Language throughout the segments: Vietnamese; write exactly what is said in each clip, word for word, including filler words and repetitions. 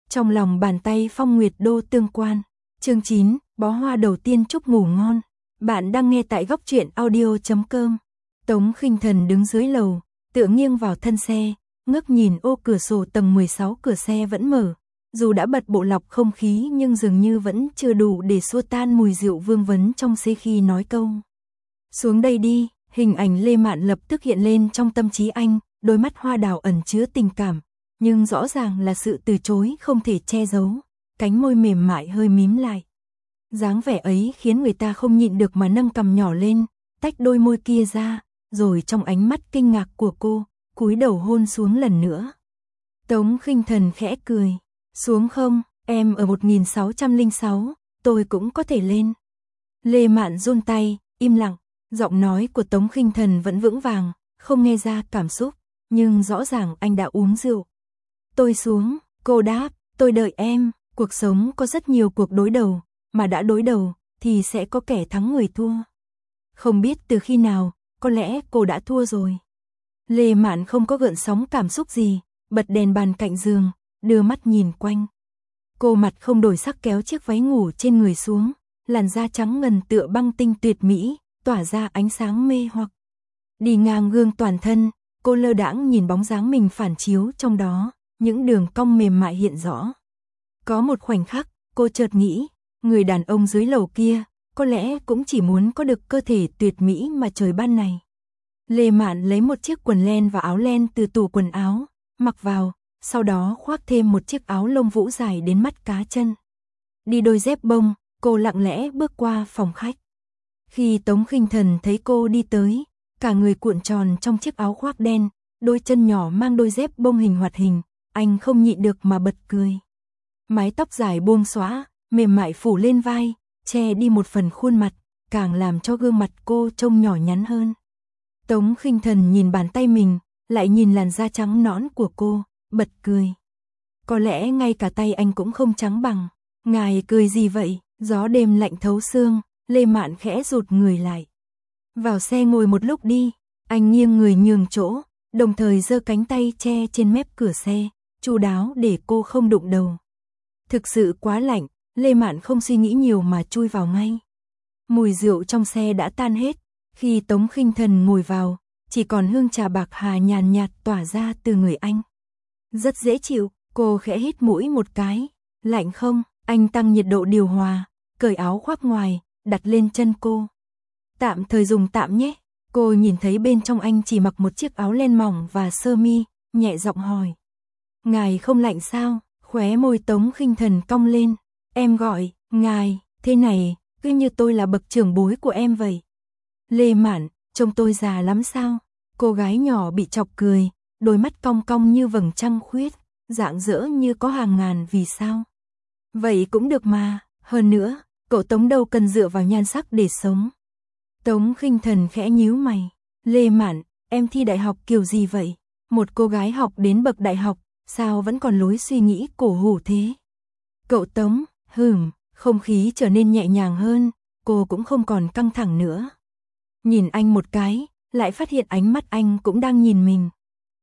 Trong lòng bàn tay Phong Nguyệt Đô tương quan. Chương chín, bó hoa đầu tiên chúc ngủ ngon. Bạn đang nghe tại góc truyện audio chấm com. Tống Khinh Thần đứng dưới lầu, tựa nghiêng vào thân xe, ngước nhìn ô cửa sổ tầng mười sáu, cửa xe vẫn mở. Dù đã bật bộ lọc không khí nhưng dường như vẫn chưa đủ để xua tan mùi rượu vương vấn trong xe khi nói câu. Xuống đây đi, hình ảnh Lê Mạn lập tức hiện lên trong tâm trí anh, đôi mắt hoa đào ẩn chứa tình cảm, nhưng rõ ràng là sự từ chối không thể che giấu, cánh môi mềm mại hơi mím lại. Dáng vẻ ấy khiến người ta không nhịn được mà nâng cằm nhỏ lên, tách đôi môi kia ra, rồi trong ánh mắt kinh ngạc của cô, cúi đầu hôn xuống lần nữa. Tống Khinh Thần khẽ cười, xuống không, em ở một nghìn sáu trăm lẻ sáu, tôi cũng có thể lên. Lê Mạn run tay, im lặng, giọng nói của Tống Khinh Thần vẫn vững vàng, không nghe ra cảm xúc, nhưng rõ ràng anh đã uống rượu. Tôi xuống, cô đáp, tôi đợi em, cuộc sống có rất nhiều cuộc đối đầu, mà đã đối đầu, thì sẽ có kẻ thắng người thua. Không biết từ khi nào, có lẽ cô đã thua rồi. Lê Mạn không có gợn sóng cảm xúc gì, bật đèn bàn cạnh giường, đưa mắt nhìn quanh. Cô mặt không đổi sắc kéo chiếc váy ngủ trên người xuống, làn da trắng ngần tựa băng tinh tuyệt mỹ, tỏa ra ánh sáng mê hoặc. Đi ngang gương toàn thân, cô lơ đãng nhìn bóng dáng mình phản chiếu trong đó, những đường cong mềm mại hiện rõ. Có một khoảnh khắc, cô chợt nghĩ, người đàn ông dưới lầu kia, có lẽ cũng chỉ muốn có được cơ thể tuyệt mỹ mà trời ban này. Lê Mạn lấy một chiếc quần len và áo len từ tủ quần áo, mặc vào, sau đó khoác thêm một chiếc áo lông vũ dài đến mắt cá chân. Đi đôi dép bông, cô lặng lẽ bước qua phòng khách. Khi Tống Khinh Thần thấy cô đi tới, cả người cuộn tròn trong chiếc áo khoác đen, đôi chân nhỏ mang đôi dép bông hình hoạt hình, anh không nhịn được mà bật cười. Mái tóc dài buông xõa, mềm mại phủ lên vai, che đi một phần khuôn mặt, càng làm cho gương mặt cô trông nhỏ nhắn hơn. Tống Khinh Thần nhìn bàn tay mình, lại nhìn làn da trắng nõn của cô, bật cười. Có lẽ ngay cả tay anh cũng không trắng bằng. Ngài cười gì vậy? Gió đêm lạnh thấu xương, Lê Mạn khẽ rụt người lại. Vào xe ngồi một lúc đi, anh nghiêng người nhường chỗ, đồng thời giơ cánh tay che trên mép cửa xe, chu đáo để cô không đụng đầu. Thực sự quá lạnh, Lê Mạn không suy nghĩ nhiều mà chui vào ngay. Mùi rượu trong xe đã tan hết, khi Tống Khinh Thần ngồi vào, chỉ còn hương trà bạc hà nhàn nhạt tỏa ra từ người anh. Rất dễ chịu, cô khẽ hít mũi một cái. Lạnh không? Anh tăng nhiệt độ điều hòa, cởi áo khoác ngoài, đặt lên chân cô. Tạm thời dùng tạm nhé. Cô nhìn thấy bên trong anh chỉ mặc một chiếc áo len mỏng và sơ mi, nhẹ giọng hỏi. Ngài không lạnh sao? Khóe môi Tống Khinh Thần cong lên. Em gọi, ngài, thế này, cứ như tôi là bậc trưởng bối của em vậy. Lê Mạn, trông tôi già lắm sao? Cô gái nhỏ bị chọc cười, đôi mắt cong cong như vầng trăng khuyết, rạng rỡ như có hàng ngàn vì sao. Vậy cũng được mà, hơn nữa, cậu Tống đâu cần dựa vào nhan sắc để sống. Tống Khinh Thần khẽ nhíu mày. Lê Mạn, em thi đại học kiểu gì vậy? Một cô gái học đến bậc đại học, sao vẫn còn lối suy nghĩ cổ hủ thế? Cậu Tống, hừm, không khí trở nên nhẹ nhàng hơn, cô cũng không còn căng thẳng nữa. Nhìn anh một cái, lại phát hiện ánh mắt anh cũng đang nhìn mình.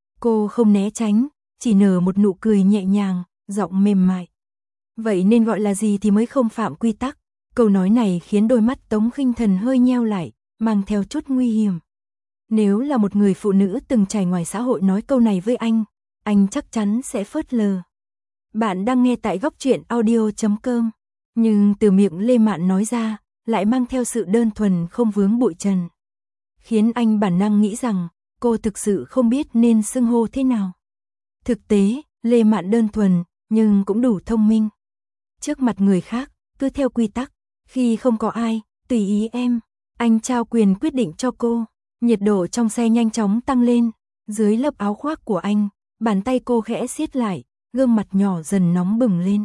Cô không né tránh, chỉ nở một nụ cười nhẹ nhàng, giọng mềm mại. Vậy nên gọi là gì thì mới không phạm quy tắc? Câu nói này khiến đôi mắt Tống Khinh Thần hơi nheo lại, mang theo chút nguy hiểm. Nếu là một người phụ nữ từng trải ngoài xã hội nói câu này với anh, anh chắc chắn sẽ phớt lờ. Bạn đang nghe tại góc truyện audio chấm com. Nhưng từ miệng Lê Mạn nói ra, lại mang theo sự đơn thuần không vướng bụi trần. Khiến anh bản năng nghĩ rằng, cô thực sự không biết nên xưng hô thế nào. Thực tế, Lê Mạn đơn thuần, nhưng cũng đủ thông minh. Trước mặt người khác, cứ theo quy tắc, khi không có ai, tùy ý em. Anh trao quyền quyết định cho cô. Nhiệt độ trong xe nhanh chóng tăng lên. Dưới lớp áo khoác của anh, bàn tay cô khẽ siết lại, gương mặt nhỏ dần nóng bừng lên.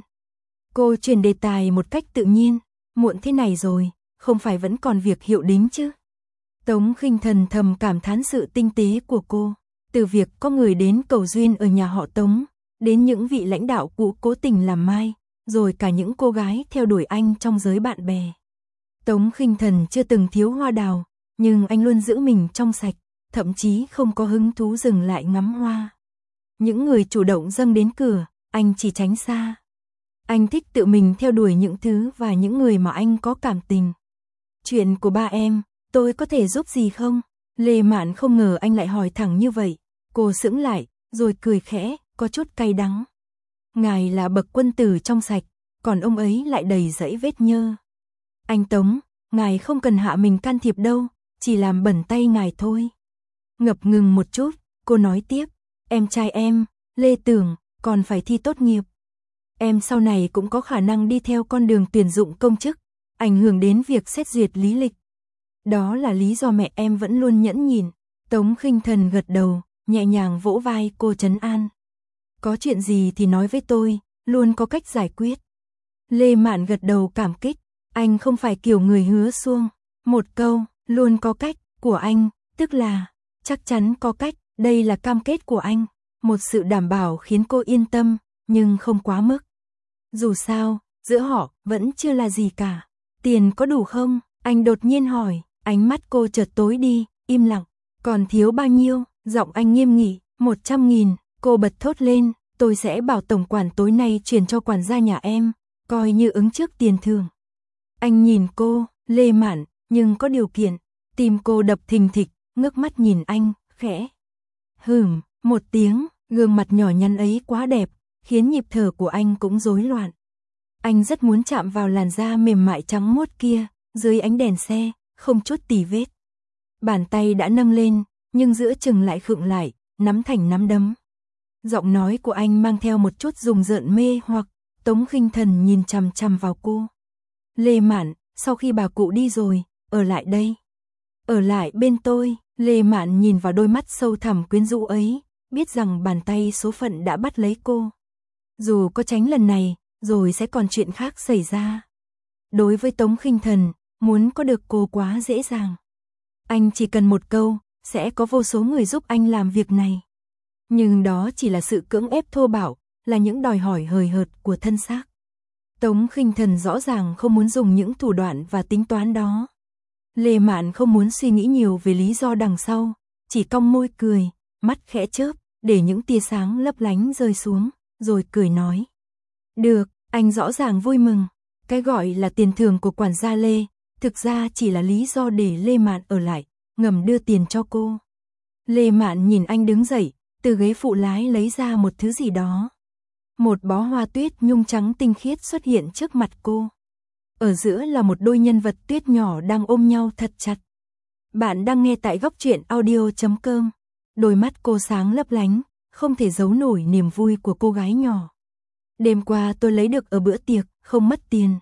Cô chuyển đề tài một cách tự nhiên. Muộn thế này rồi, không phải vẫn còn việc hiệu đính chứ? Tống Khinh Thần thầm cảm thán sự tinh tế của cô. Từ việc có người đến cầu duyên ở nhà họ Tống, đến những vị lãnh đạo cũ cố tình làm mai, rồi cả những cô gái theo đuổi anh trong giới bạn bè. Tống Khinh Thần chưa từng thiếu hoa đào, nhưng anh luôn giữ mình trong sạch, thậm chí không có hứng thú dừng lại ngắm hoa. Những người chủ động dâng đến cửa, anh chỉ tránh xa. Anh thích tự mình theo đuổi những thứ và những người mà anh có cảm tình. Chuyện của ba em, tôi có thể giúp gì không? Lê Mạn không ngờ anh lại hỏi thẳng như vậy. Cô sững lại, rồi cười khẽ, có chút cay đắng. Ngài là bậc quân tử trong sạch, còn ông ấy lại đầy rẫy vết nhơ. Anh Tống, ngài không cần hạ mình can thiệp đâu, chỉ làm bẩn tay ngài thôi. Ngập ngừng một chút, cô nói tiếp, em trai em, Lê Tưởng, còn phải thi tốt nghiệp. Em sau này cũng có khả năng đi theo con đường tuyển dụng công chức, ảnh hưởng đến việc xét duyệt lý lịch. Đó là lý do mẹ em vẫn luôn nhẫn nhịn. Tống Khinh Thần gật đầu, nhẹ nhàng vỗ vai cô trấn an. Có chuyện gì thì nói với tôi, luôn có cách giải quyết. Lê Mạn gật đầu cảm kích, anh không phải kiểu người hứa suông. Một câu, luôn có cách, của anh, tức là, chắc chắn có cách, đây là cam kết của anh. Một sự đảm bảo khiến cô yên tâm, nhưng không quá mức. Dù sao, giữa họ, vẫn chưa là gì cả. Tiền có đủ không? Anh đột nhiên hỏi, ánh mắt cô chợt tối đi, im lặng. Còn thiếu bao nhiêu? Giọng anh nghiêm nghị, một trăm nghìn. Cô bật thốt lên, tôi sẽ bảo tổng quản tối nay chuyển cho quản gia nhà em, coi như ứng trước tiền thưởng. Anh nhìn cô, Lê Mạn, nhưng có điều kiện. Tim cô đập thình thịch, ngước mắt nhìn anh, khẽ. Hửm, một tiếng, gương mặt nhỏ nhắn ấy quá đẹp, khiến nhịp thở của anh cũng rối loạn. Anh rất muốn chạm vào làn da mềm mại trắng muốt kia, dưới ánh đèn xe, không chút tì vết. Bàn tay đã nâng lên, nhưng giữa chừng lại khựng lại, nắm thành nắm đấm. Giọng nói của anh mang theo một chút rùng rợn mê hoặc. Tống Khinh Thần nhìn chằm chằm vào cô. Lê Mạn, sau khi bà cụ đi rồi, ở lại đây. Ở lại bên tôi. Lê Mạn nhìn vào đôi mắt sâu thẳm quyến rũ ấy, biết rằng bàn tay số phận đã bắt lấy cô. Dù có tránh lần này, rồi sẽ còn chuyện khác xảy ra. Đối với Tống Khinh Thần, muốn có được cô quá dễ dàng. Anh chỉ cần một câu, sẽ có vô số người giúp anh làm việc này. Nhưng đó chỉ là sự cưỡng ép thô bạo, là những đòi hỏi hời hợt của thân xác. Tống Khinh Thần rõ ràng không muốn dùng những thủ đoạn và tính toán đó. Lê Mạn không muốn suy nghĩ nhiều về lý do đằng sau, chỉ cong môi cười, mắt khẽ chớp, để những tia sáng lấp lánh rơi xuống, rồi cười nói. Được, anh rõ ràng vui mừng. Cái gọi là tiền thưởng của quản gia Lê, thực ra chỉ là lý do để Lê Mạn ở lại, ngầm đưa tiền cho cô. Lê Mạn nhìn anh đứng dậy, từ ghế phụ lái lấy ra một thứ gì đó. Một bó hoa tuyết nhung trắng tinh khiết xuất hiện trước mặt cô. Ở giữa là một đôi nhân vật tuyết nhỏ đang ôm nhau thật chặt. Bạn đang nghe tại góc truyện audio chấm com. Đôi mắt cô sáng lấp lánh, không thể giấu nổi niềm vui của cô gái nhỏ. Đêm qua tôi lấy được ở bữa tiệc, không mất tiền.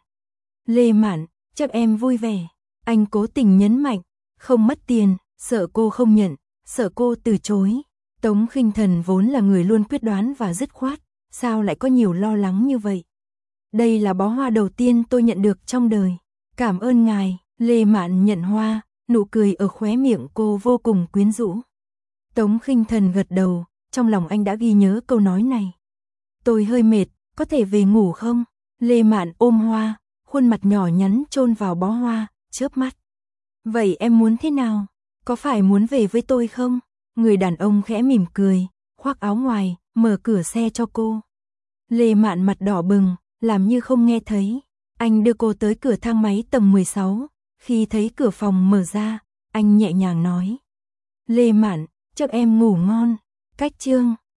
Lê Mạn, chắc em vui vẻ. Anh cố tình nhấn mạnh, không mất tiền, sợ cô không nhận, sợ cô từ chối. Tống Khinh Thần vốn là người luôn quyết đoán và dứt khoát, sao lại có nhiều lo lắng như vậy? Đây là bó hoa đầu tiên tôi nhận được trong đời. Cảm ơn ngài. Lê Mạn nhận hoa, nụ cười ở khóe miệng cô vô cùng quyến rũ. Tống Khinh Thần gật đầu, trong lòng anh đã ghi nhớ câu nói này. Tôi hơi mệt, có thể về ngủ không? Lê Mạn ôm hoa, khuôn mặt nhỏ nhắn chôn vào bó hoa, chớp mắt. Vậy em muốn thế nào? Có phải muốn về với tôi không? Người đàn ông khẽ mỉm cười, khoác áo ngoài, mở cửa xe cho cô. Lê Mạn mặt đỏ bừng, làm như không nghe thấy. Anh đưa cô tới cửa thang máy tầng mười sáu. Khi thấy cửa phòng mở ra, anh nhẹ nhàng nói. Lê Mạn, chắc em ngủ ngon. Cách chương.